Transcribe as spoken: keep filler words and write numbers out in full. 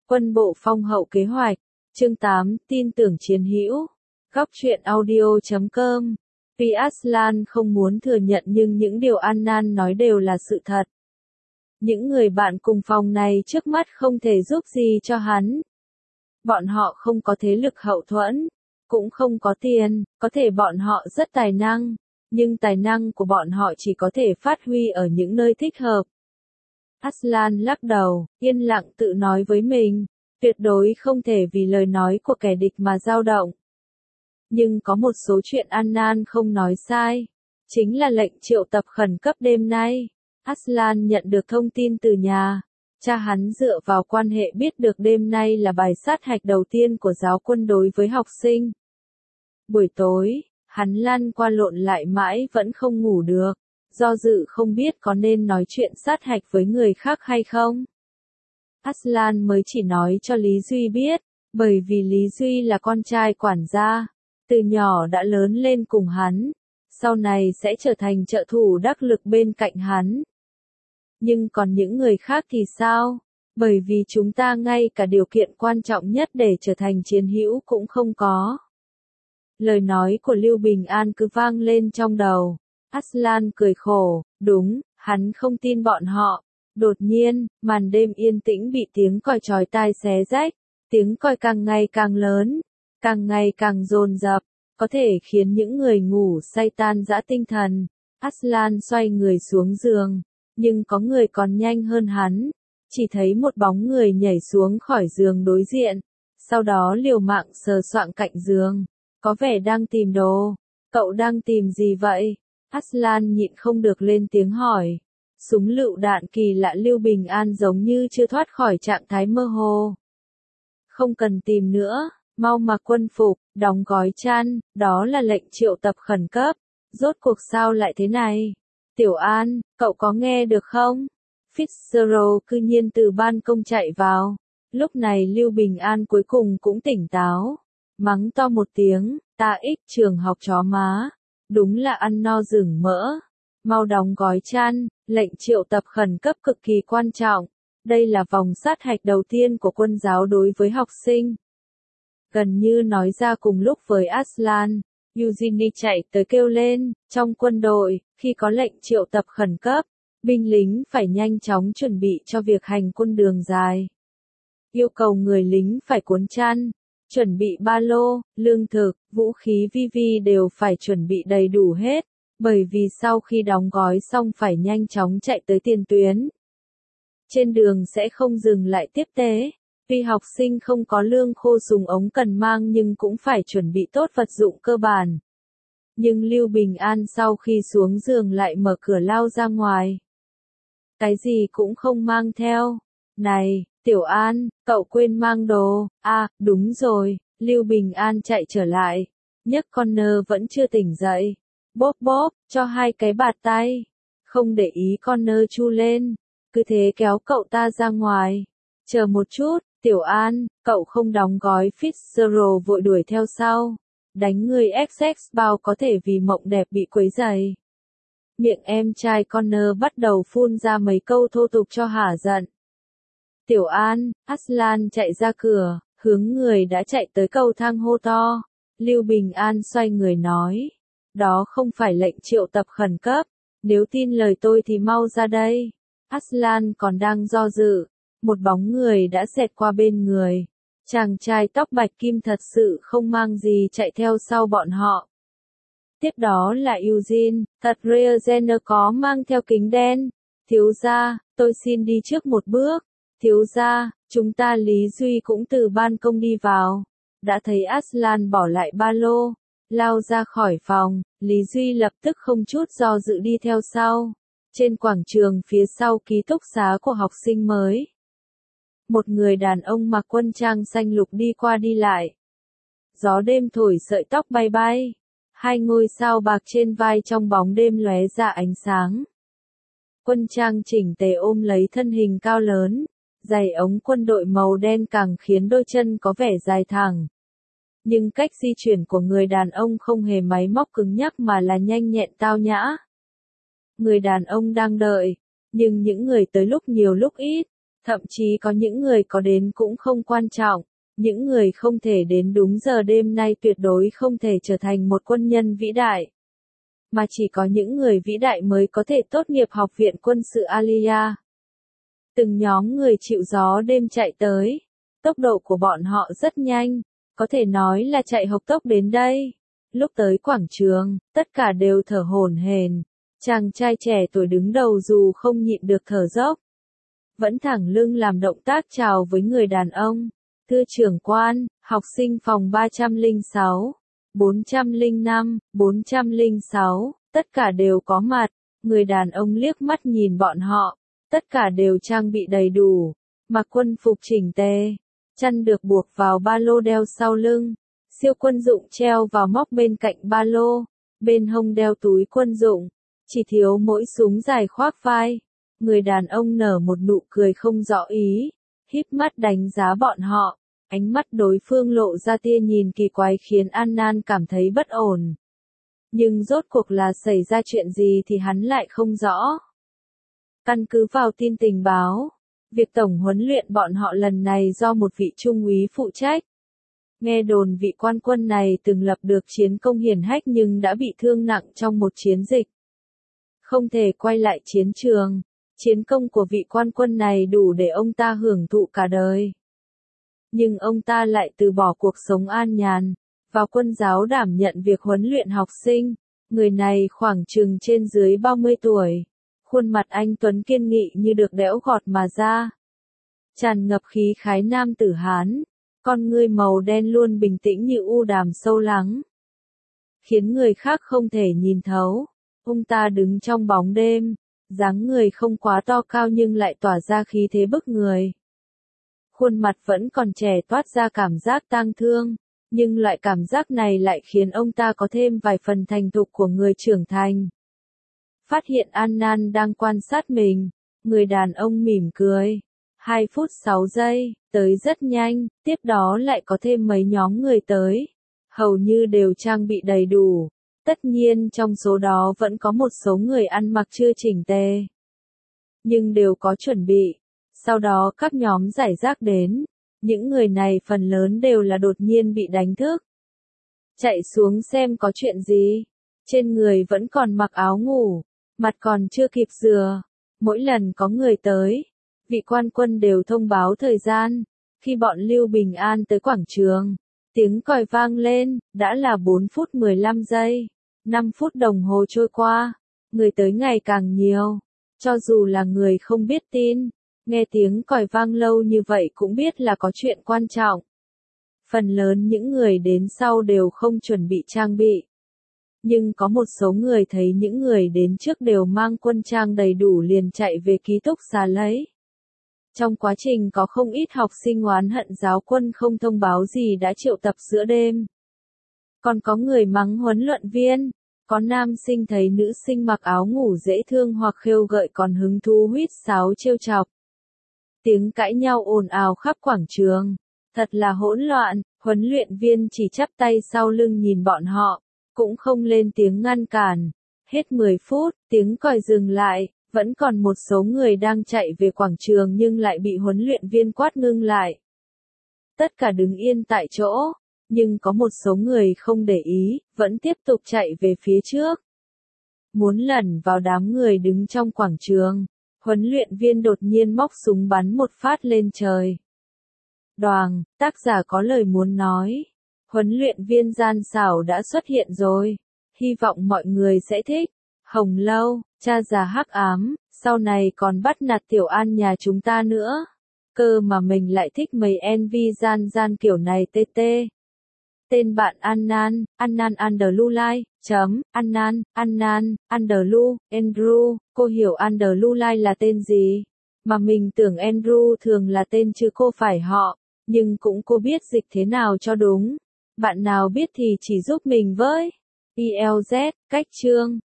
Quân bộ phong hậu kế hoạch. Chương tám, tin tưởng chiến hữu. Góc truyện audio chấm com. Tuy Aslan không muốn thừa nhận nhưng những điều Annan nói đều là sự thật. Những người bạn cùng phòng này trước mắt không thể giúp gì cho hắn. Bọn họ không có thế lực hậu thuẫn, cũng không có tiền, có thể bọn họ rất tài năng, nhưng tài năng của bọn họ chỉ có thể phát huy ở những nơi thích hợp. Aslan lắc đầu, yên lặng tự nói với mình, tuyệt đối không thể vì lời nói của kẻ địch mà dao động. Nhưng có một số chuyện Annan không nói sai, chính là lệnh triệu tập khẩn cấp đêm nay. Aslan nhận được thông tin từ nhà, cha hắn dựa vào quan hệ biết được đêm nay là bài sát hạch đầu tiên của giáo quân đối với học sinh. Buổi tối, hắn lăn qua lộn lại mãi vẫn không ngủ được, do dự không biết có nên nói chuyện sát hạch với người khác hay không. Aslan mới chỉ nói cho Lý Duy biết, bởi vì Lý Duy là con trai quản gia, từ nhỏ đã lớn lên cùng hắn, sau này sẽ trở thành trợ thủ đắc lực bên cạnh hắn. Nhưng còn những người khác thì sao? Bởi vì chúng ta ngay cả điều kiện quan trọng nhất để trở thành chiến hữu cũng không có. Lời nói của Lưu Bình An cứ vang lên trong đầu. Aslan cười khổ, đúng, hắn không tin bọn họ. Đột nhiên, màn đêm yên tĩnh bị tiếng còi chói tai xé rách, tiếng còi càng ngày càng lớn, càng ngày càng dồn dập, có thể khiến những người ngủ say tan rã tinh thần. Aslan xoay người xuống giường, nhưng có người còn nhanh hơn hắn, chỉ thấy một bóng người nhảy xuống khỏi giường đối diện, sau đó liều mạng sờ soạng cạnh giường, có vẻ đang tìm đồ. Cậu đang tìm gì vậy? Aslan nhịn không được lên tiếng hỏi. Súng lựu đạn kỳ lạ Lưu Bình An giống như chưa thoát khỏi trạng thái mơ hồ. Không cần tìm nữa, mau mặc quân phục, đóng gói chăn, đó là lệnh triệu tập khẩn cấp. Rốt cuộc sao lại thế này? Tiểu An, cậu có nghe được không? Fitzgerald cư nhiên từ ban công chạy vào. Lúc này Lưu Bình An cuối cùng cũng tỉnh táo. Mắng to một tiếng, ta ích trường học chó má. Đúng là ăn no rừng mỡ. Mau đóng gói chăn, lệnh triệu tập khẩn cấp cực kỳ quan trọng. Đây là vòng sát hạch đầu tiên của quân giáo đối với học sinh. Gần như nói ra cùng lúc với Aslan, Eugenie chạy tới kêu lên, trong quân đội, khi có lệnh triệu tập khẩn cấp, binh lính phải nhanh chóng chuẩn bị cho việc hành quân đường dài. Yêu cầu người lính phải cuốn chăn, chuẩn bị ba lô, lương thực, vũ khí vi vi đều phải chuẩn bị đầy đủ hết, bởi vì sau khi đóng gói xong phải nhanh chóng chạy tới tiền tuyến. Trên đường sẽ không dừng lại tiếp tế. Tuy học sinh không có lương khô súng ống cần mang nhưng cũng phải chuẩn bị tốt vật dụng cơ bản. Nhưng Lưu Bình An sau khi xuống giường lại mở cửa lao ra ngoài. Cái gì cũng không mang theo. Này, Tiểu An, cậu quên mang đồ. À, đúng rồi, Lưu Bình An chạy trở lại. Nhấc Connor vẫn chưa tỉnh dậy. Bóp bóp, cho hai cái bạt tay. Không để ý Connor chu lên. Cứ thế kéo cậu ta ra ngoài. Chờ một chút. Tiểu An, cậu không đóng gói. Fitzgerald vội đuổi theo sau. Đánh người ích ích bao có thể vì mộng đẹp bị quấy rầy. Miệng em trai Connor bắt đầu phun ra mấy câu thô tục cho hả giận. Tiểu An, Aslan chạy ra cửa, hướng người đã chạy tới cầu thang hô to. Lưu Bình An xoay người nói. Đó không phải lệnh triệu tập khẩn cấp. Nếu tin lời tôi thì mau ra đây. Aslan còn đang do dự. Một bóng người đã xẹt qua bên người. Chàng trai tóc bạch kim thật sự không mang gì chạy theo sau bọn họ. Tiếp đó là Eugene, thật Reagener có mang theo kính đen. Thiếu gia, tôi xin đi trước một bước. Thiếu gia, chúng ta Lý Duy cũng từ ban công đi vào. Đã thấy Aslan bỏ lại ba lô, lao ra khỏi phòng, Lý Duy lập tức không chút do dự đi theo sau. Trên quảng trường phía sau ký túc xá của học sinh mới. Một người đàn ông mặc quân trang xanh lục đi qua đi lại. Gió đêm thổi sợi tóc bay bay. Hai ngôi sao bạc trên vai trong bóng đêm lóe ra ánh sáng. Quân trang chỉnh tề ôm lấy thân hình cao lớn. Giày ống quân đội màu đen càng khiến đôi chân có vẻ dài thẳng. Nhưng cách di chuyển của người đàn ông không hề máy móc cứng nhắc mà là nhanh nhẹn tao nhã. Người đàn ông đang đợi. Nhưng những người tới lúc nhiều lúc ít. Thậm chí có những người có đến cũng không quan trọng, những người không thể đến đúng giờ đêm nay tuyệt đối không thể trở thành một quân nhân vĩ đại. Mà chỉ có những người vĩ đại mới có thể tốt nghiệp học viện quân sự Alia. Từng nhóm người chịu gió đêm chạy tới, tốc độ của bọn họ rất nhanh, có thể nói là chạy hộc tốc đến đây. Lúc tới quảng trường, tất cả đều thở hổn hển, chàng trai trẻ tuổi đứng đầu dù không nhịn được thở dốc, vẫn thẳng lưng làm động tác chào với người đàn ông. Thưa trưởng quan, học sinh phòng ba trăm lẻ sáu, bốn trăm lẻ năm, bốn trăm lẻ sáu, tất cả đều có mặt. Người đàn ông liếc mắt nhìn bọn họ, tất cả đều trang bị đầy đủ, mặc quân phục chỉnh tề, chăn được buộc vào ba lô đeo sau lưng, siêu quân dụng treo vào móc bên cạnh ba lô, bên hông đeo túi quân dụng, chỉ thiếu mỗi súng dài khoác vai. Người đàn ông nở một nụ cười không rõ ý, híp mắt đánh giá bọn họ, ánh mắt đối phương lộ ra tia nhìn kỳ quái khiến An Nan cảm thấy bất ổn. Nhưng rốt cuộc là xảy ra chuyện gì thì hắn lại không rõ. Căn cứ vào tin tình báo, việc tổng huấn luyện bọn họ lần này do một vị trung úy phụ trách. Nghe đồn vị quan quân này từng lập được chiến công hiển hách nhưng đã bị thương nặng trong một chiến dịch. Không thể quay lại chiến trường, chiến công của vị quan quân này đủ để ông ta hưởng thụ cả đời. Nhưng ông ta lại từ bỏ cuộc sống an nhàn, vào quân giáo đảm nhận việc huấn luyện học sinh. Người này khoảng chừng trên dưới ba mươi tuổi, khuôn mặt anh tuấn kiên nghị như được đẽo gọt mà ra. Tràn ngập khí khái nam tử Hán, con ngươi màu đen luôn bình tĩnh như u đàm sâu lắng, khiến người khác không thể nhìn thấu. Ông ta đứng trong bóng đêm, dáng người không quá to cao nhưng lại tỏa ra khí thế bức người. Khuôn mặt vẫn còn trẻ toát ra cảm giác tang thương, nhưng loại cảm giác này lại khiến ông ta có thêm vài phần thành thục của người trưởng thành. Phát hiện An Nan đang quan sát mình, người đàn ông mỉm cười. hai phút sáu giây, tới rất nhanh, tiếp đó lại có thêm mấy nhóm người tới. Hầu như đều trang bị đầy đủ. Tất nhiên trong số đó vẫn có một số người ăn mặc chưa chỉnh tề. Nhưng đều có chuẩn bị. Sau đó các nhóm giải rác đến. Những người này phần lớn đều là đột nhiên bị đánh thức. Chạy xuống xem có chuyện gì. Trên người vẫn còn mặc áo ngủ. Mặt còn chưa kịp rửa. Mỗi lần có người tới, vị quan quân đều thông báo thời gian. Khi bọn Lưu Bình An tới quảng trường, tiếng còi vang lên, đã là bốn phút mười lăm giây. năm phút đồng hồ trôi qua, người tới ngày càng nhiều. Cho dù là người không biết tin, nghe tiếng còi vang lâu như vậy cũng biết là có chuyện quan trọng. Phần lớn những người đến sau đều không chuẩn bị trang bị. Nhưng có một số người thấy những người đến trước đều mang quân trang đầy đủ liền chạy về ký túc xá lấy. Trong quá trình có không ít học sinh oán hận giáo quân không thông báo gì đã triệu tập giữa đêm. Còn có người mắng huấn luyện viên, có nam sinh thấy nữ sinh mặc áo ngủ dễ thương hoặc khêu gợi còn hứng thú huýt sáo trêu chọc. Tiếng cãi nhau ồn ào khắp quảng trường, thật là hỗn loạn, huấn luyện viên chỉ chắp tay sau lưng nhìn bọn họ, cũng không lên tiếng ngăn cản. Hết mười phút, tiếng còi dừng lại, vẫn còn một số người đang chạy về quảng trường nhưng lại bị huấn luyện viên quát ngưng lại. Tất cả đứng yên tại chỗ, nhưng có một số người không để ý, vẫn tiếp tục chạy về phía trước. Muốn lẩn vào đám người đứng trong quảng trường, huấn luyện viên đột nhiên móc súng bắn một phát lên trời. Đoàng, tác giả có lời muốn nói. Huấn luyện viên gian xảo đã xuất hiện rồi. Hy vọng mọi người sẽ thích. Hồng Lâu, cha già hắc ám, sau này còn bắt nạt Tiểu An nhà chúng ta nữa. Cơ mà mình lại thích mấy en vê gian gian kiểu này tê tê. Tên bạn An Nan, An Nan Underlulai, chấm, An Nan, An Nan, Underlu, Andrew, cô hiểu Underlulai là tên gì? Mà mình tưởng Andrew thường là tên chứ cô phải họ, nhưng cũng cô biết dịch thế nào cho đúng. Bạn nào biết thì chỉ giúp mình với. i eo dét, cách chương.